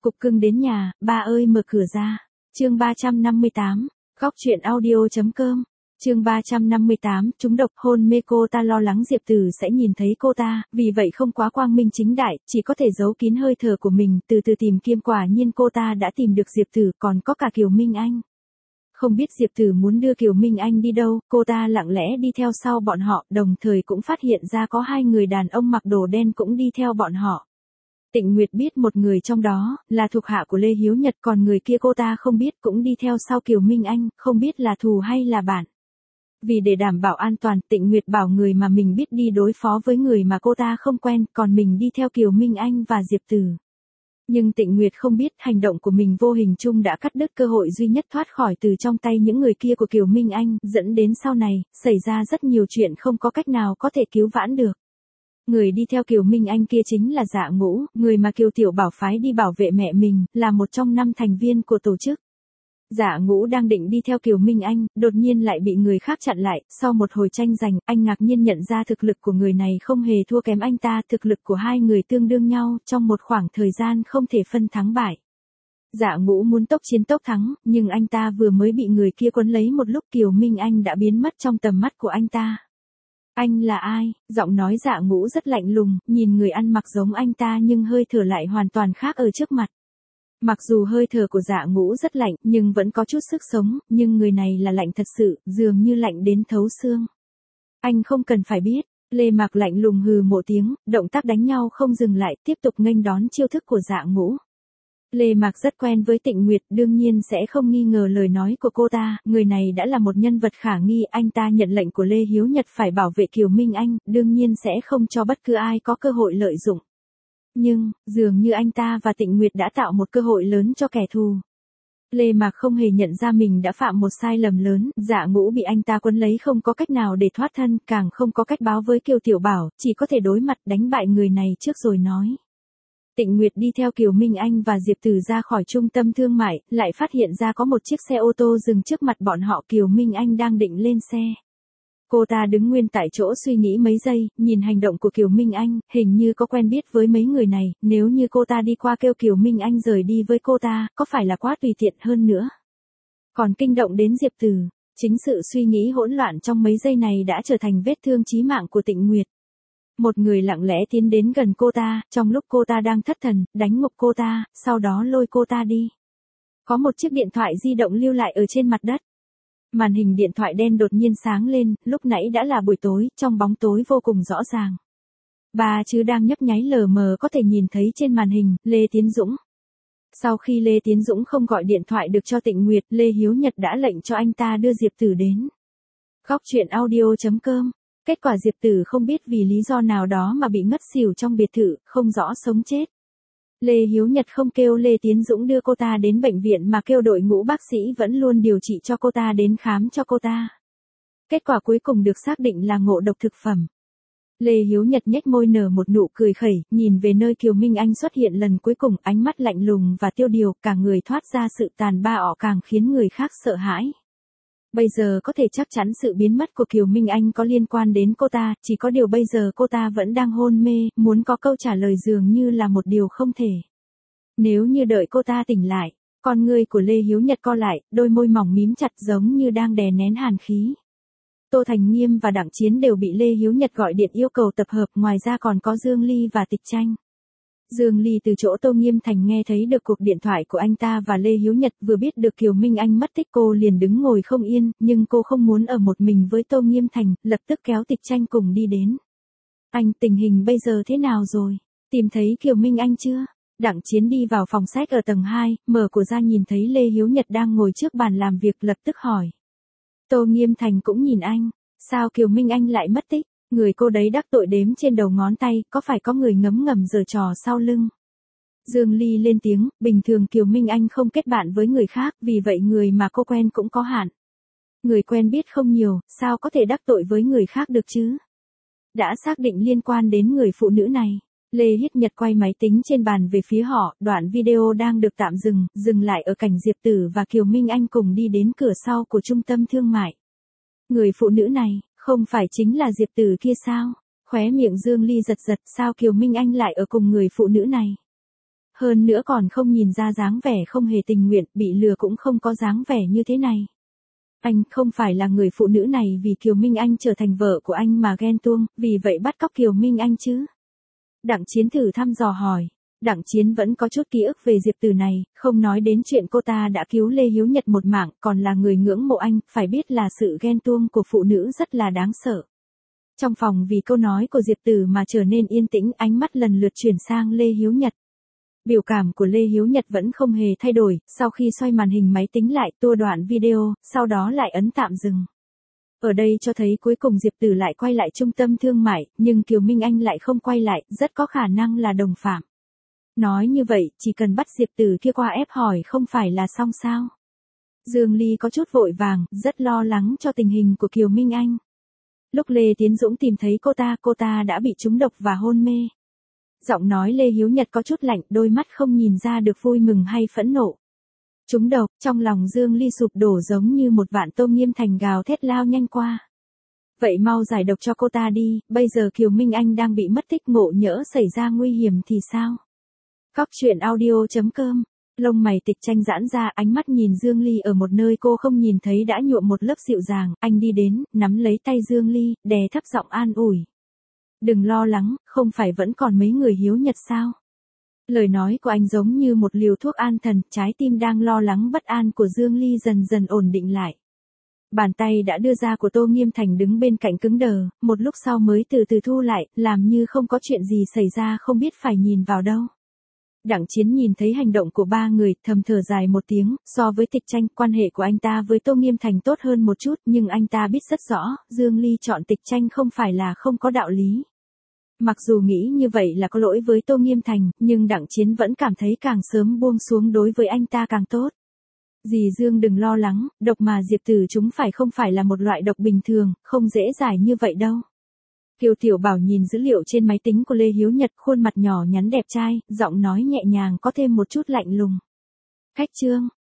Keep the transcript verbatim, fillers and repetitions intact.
Cục cưng đến nhà, ba ơi mở cửa ra. Chương ba trăm năm mươi tám, Góc truyện audio.com. Chương ba trăm năm mươi tám, trúng độc hôn mê. Cô ta lo lắng Diệp Tử sẽ nhìn thấy cô ta, vì vậy không quá quang minh chính đại, chỉ có thể giấu kín hơi thở của mình, từ từ tìm kiếm. Quả nhiên cô ta đã tìm được Diệp Tử, còn có cả Kiều Minh Anh. Không biết Diệp Tử muốn đưa Kiều Minh Anh đi đâu, cô ta lặng lẽ đi theo sau bọn họ, đồng thời cũng phát hiện ra có hai người đàn ông mặc đồ đen cũng đi theo bọn họ. Tịnh Nguyệt biết một người trong đó là thuộc hạ của Lê Hiếu Nhật, còn người kia cô ta không biết, cũng đi theo sau Kiều Minh Anh, không biết là thù hay là bạn. Vì để đảm bảo an toàn, Tịnh Nguyệt bảo người mà mình biết đi đối phó với người mà cô ta không quen, còn mình đi theo Kiều Minh Anh và Diệp Tử. Nhưng Tịnh Nguyệt không biết hành động của mình vô hình chung đã cắt đứt cơ hội duy nhất thoát khỏi từ trong tay những người kia của Kiều Minh Anh, dẫn đến sau này, xảy ra rất nhiều chuyện không có cách nào có thể cứu vãn được. Người đi theo Kiều Minh Anh kia chính là Dạ Ngũ, người mà Kiều Tiểu Bảo phái đi bảo vệ mẹ mình, là một trong năm thành viên của tổ chức. Dạ Ngũ đang định đi theo Kiều Minh Anh, đột nhiên lại bị người khác chặn lại, sau một hồi tranh giành, anh ngạc nhiên nhận ra thực lực của người này không hề thua kém anh ta, thực lực của hai người tương đương nhau, trong một khoảng thời gian không thể phân thắng bại. Dạ Ngũ muốn tốc chiến tốc thắng, nhưng anh ta vừa mới bị người kia quấn lấy một lúc, Kiều Minh Anh đã biến mất trong tầm mắt của anh ta. Anh là ai? Giọng nói Dạ Ngũ rất lạnh lùng, nhìn người ăn mặc giống anh ta nhưng hơi thở lại hoàn toàn khác ở trước mặt. Mặc dù hơi thở của Dạ Ngũ rất lạnh, nhưng vẫn có chút sức sống, nhưng người này là lạnh thật sự, dường như lạnh đến thấu xương. Anh không cần phải biết, Lê Mạc lạnh lùng hừ một tiếng, động tác đánh nhau không dừng lại, tiếp tục nghênh đón chiêu thức của Dạ Ngũ. Lê Mạc rất quen với Tịnh Nguyệt, đương nhiên sẽ không nghi ngờ lời nói của cô ta, người này đã là một nhân vật khả nghi, anh ta nhận lệnh của Lê Hiếu Nhật phải bảo vệ Kiều Minh Anh, đương nhiên sẽ không cho bất cứ ai có cơ hội lợi dụng. Nhưng, dường như anh ta và Tịnh Nguyệt đã tạo một cơ hội lớn cho kẻ thù. Lê Mạc không hề nhận ra mình đã phạm một sai lầm lớn, Dạ Ngũ bị anh ta quấn lấy không có cách nào để thoát thân, càng không có cách báo với Kiều Tiểu Bảo, chỉ có thể đối mặt đánh bại người này trước rồi nói. Tịnh Nguyệt đi theo Kiều Minh Anh và Diệp Tử ra khỏi trung tâm thương mại, lại phát hiện ra có một chiếc xe ô tô dừng trước mặt bọn họ. Kiều Minh Anh đang định lên xe. Cô ta đứng nguyên tại chỗ suy nghĩ mấy giây, nhìn hành động của Kiều Minh Anh, hình như có quen biết với mấy người này, nếu như cô ta đi qua kêu Kiều Minh Anh rời đi với cô ta, có phải là quá tùy tiện hơn nữa. Còn kinh động đến Diệp Tử, chính sự suy nghĩ hỗn loạn trong mấy giây này đã trở thành vết thương chí mạng của Tịnh Nguyệt. Một người lặng lẽ tiến đến gần cô ta, trong lúc cô ta đang thất thần, đánh ngục cô ta, sau đó lôi cô ta đi. Có một chiếc điện thoại di động lưu lại ở trên mặt đất. Màn hình điện thoại đen đột nhiên sáng lên, lúc nãy đã là buổi tối, trong bóng tối vô cùng rõ ràng. Ba chữ đang nhấp nháy lờ mờ có thể nhìn thấy trên màn hình, Lê Tiến Dũng. Sau khi Lê Tiến Dũng không gọi điện thoại được cho Tịnh Nguyệt, Lê Hiếu Nhật đã lệnh cho anh ta đưa Diệp Tử đến. Góc truyện audio.com. Kết quả Diệp Tử không biết vì lý do nào đó mà bị ngất xỉu trong biệt thự, không rõ sống chết. Lê Hiếu Nhật không kêu Lê Tiến Dũng đưa cô ta đến bệnh viện mà kêu đội ngũ bác sĩ vẫn luôn điều trị cho cô ta đến khám cho cô ta. Kết quả cuối cùng được xác định là ngộ độc thực phẩm. Lê Hiếu Nhật nhếch môi nở một nụ cười khẩy, nhìn về nơi Kiều Minh Anh xuất hiện lần cuối cùng, ánh mắt lạnh lùng và tiêu điều, cả người thoát ra sự tàn bạo càng khiến người khác sợ hãi. Bây giờ có thể chắc chắn sự biến mất của Kiều Minh Anh có liên quan đến cô ta, chỉ có điều bây giờ cô ta vẫn đang hôn mê, muốn có câu trả lời dường như là một điều không thể. Nếu như đợi cô ta tỉnh lại, con ngươi của Lê Hiếu Nhật co lại, đôi môi mỏng mím chặt giống như đang đè nén hàn khí. Tô Thành Nghiêm và Đặng Chiến đều bị Lê Hiếu Nhật gọi điện yêu cầu tập hợp, ngoài ra còn có Dương Ly và Tịch Tranh. Dương Ly từ chỗ Tô Nghiêm Thành nghe thấy được cuộc điện thoại của anh ta và Lê Hiếu Nhật, vừa biết được Kiều Minh Anh mất tích cô liền đứng ngồi không yên, nhưng cô không muốn ở một mình với Tô Nghiêm Thành, lập tức kéo Tịch Tranh cùng đi đến. Anh, tình hình bây giờ thế nào rồi? Tìm thấy Kiều Minh Anh chưa? Đặng Chiến đi vào phòng sách ở tầng hai, mở cửa ra nhìn thấy Lê Hiếu Nhật đang ngồi trước bàn làm việc, lập tức hỏi. Tô Nghiêm Thành cũng nhìn anh, sao Kiều Minh Anh lại mất tích? Người cô đấy đắc tội đếm trên đầu ngón tay, có phải có người ngấm ngầm giở trò sau lưng? Dương Ly lên tiếng, bình thường Kiều Minh Anh không kết bạn với người khác, vì vậy người mà cô quen cũng có hạn. Người quen biết không nhiều, sao có thể đắc tội với người khác được chứ? Đã xác định liên quan đến người phụ nữ này. Lê Hiết Nhật quay máy tính trên bàn về phía họ, đoạn video đang được tạm dừng, dừng lại ở cảnh Diệp Tử và Kiều Minh Anh cùng đi đến cửa sau của trung tâm thương mại. Người phụ nữ này, không phải chính là Diệp Tử kia sao? Khóe miệng Dương Ly giật giật, sao Kiều Minh Anh lại ở cùng người phụ nữ này? Hơn nữa còn không nhìn ra dáng vẻ không hề tình nguyện, bị lừa cũng không có dáng vẻ như thế này. Anh không phải là người phụ nữ này vì Kiều Minh Anh trở thành vợ của anh mà ghen tuông, vì vậy bắt cóc Kiều Minh Anh chứ? Đặng Chiến thử thăm dò hỏi. Đặng Chiến vẫn có chút ký ức về Diệp Tử này, không nói đến chuyện cô ta đã cứu Lê Hiếu Nhật một mạng, còn là người ngưỡng mộ anh, phải biết là sự ghen tuông của phụ nữ rất là đáng sợ. Trong phòng vì câu nói của Diệp Tử mà trở nên yên tĩnh, ánh mắt lần lượt chuyển sang Lê Hiếu Nhật. Biểu cảm của Lê Hiếu Nhật vẫn không hề thay đổi, sau khi xoay màn hình máy tính lại, tua đoạn video, sau đó lại ấn tạm dừng. Ở đây cho thấy cuối cùng Diệp Tử lại quay lại trung tâm thương mại, nhưng Kiều Minh Anh lại không quay lại, rất có khả năng là đồng phạm. Nói như vậy, chỉ cần bắt Diệp Tử kia qua ép hỏi không phải là xong sao? Dương Ly có chút vội vàng, rất lo lắng cho tình hình của Kiều Minh Anh. Lúc Lê Tiến Dũng tìm thấy cô ta, cô ta đã bị trúng độc và hôn mê. Giọng nói Lê Hiếu Nhật có chút lạnh, đôi mắt không nhìn ra được vui mừng hay phẫn nộ. Trúng độc, trong lòng Dương Ly sụp đổ giống như một vạn tôm Nghiêm Thành gào thét lao nhanh qua. Vậy mau giải độc cho cô ta đi, bây giờ Kiều Minh Anh đang bị mất tích, ngộ nhỡ xảy ra nguy hiểm thì sao? Cóc truyện audio chấm com. Lông mày Tịch Tranh giãn ra, ánh mắt nhìn Dương Ly ở một nơi cô không nhìn thấy đã nhuộm một lớp dịu dàng, anh đi đến, nắm lấy tay Dương Ly, đè thấp giọng an ủi. Đừng lo lắng, không phải vẫn còn mấy người Hiếu Nhật sao? Lời nói của anh giống như một liều thuốc an thần, trái tim đang lo lắng bất an của Dương Ly dần dần ổn định lại. Bàn tay đã đưa ra của Tô Nghiêm Thành đứng bên cạnh cứng đờ, một lúc sau mới từ từ thu lại, làm như không có chuyện gì xảy ra, không biết phải nhìn vào đâu. Đặng Chiến nhìn thấy hành động của ba người, thầm thở dài một tiếng, so với Tịch Tranh, quan hệ của anh ta với Tô Nghiêm Thành tốt hơn một chút, nhưng anh ta biết rất rõ, Dương Ly chọn Tịch Tranh không phải là không có đạo lý. Mặc dù nghĩ như vậy là có lỗi với Tô Nghiêm Thành, nhưng Đặng Chiến vẫn cảm thấy càng sớm buông xuống đối với anh ta càng tốt. Dì Dương đừng lo lắng, độc mà Diệp Tử chúng phải không phải là một loại độc bình thường, không dễ giải như vậy đâu. Kiều Tiểu Bảo nhìn dữ liệu trên máy tính của Lê Hiếu Nhật, khuôn mặt nhỏ nhắn đẹp trai, giọng nói nhẹ nhàng có thêm một chút lạnh lùng. Khách trương,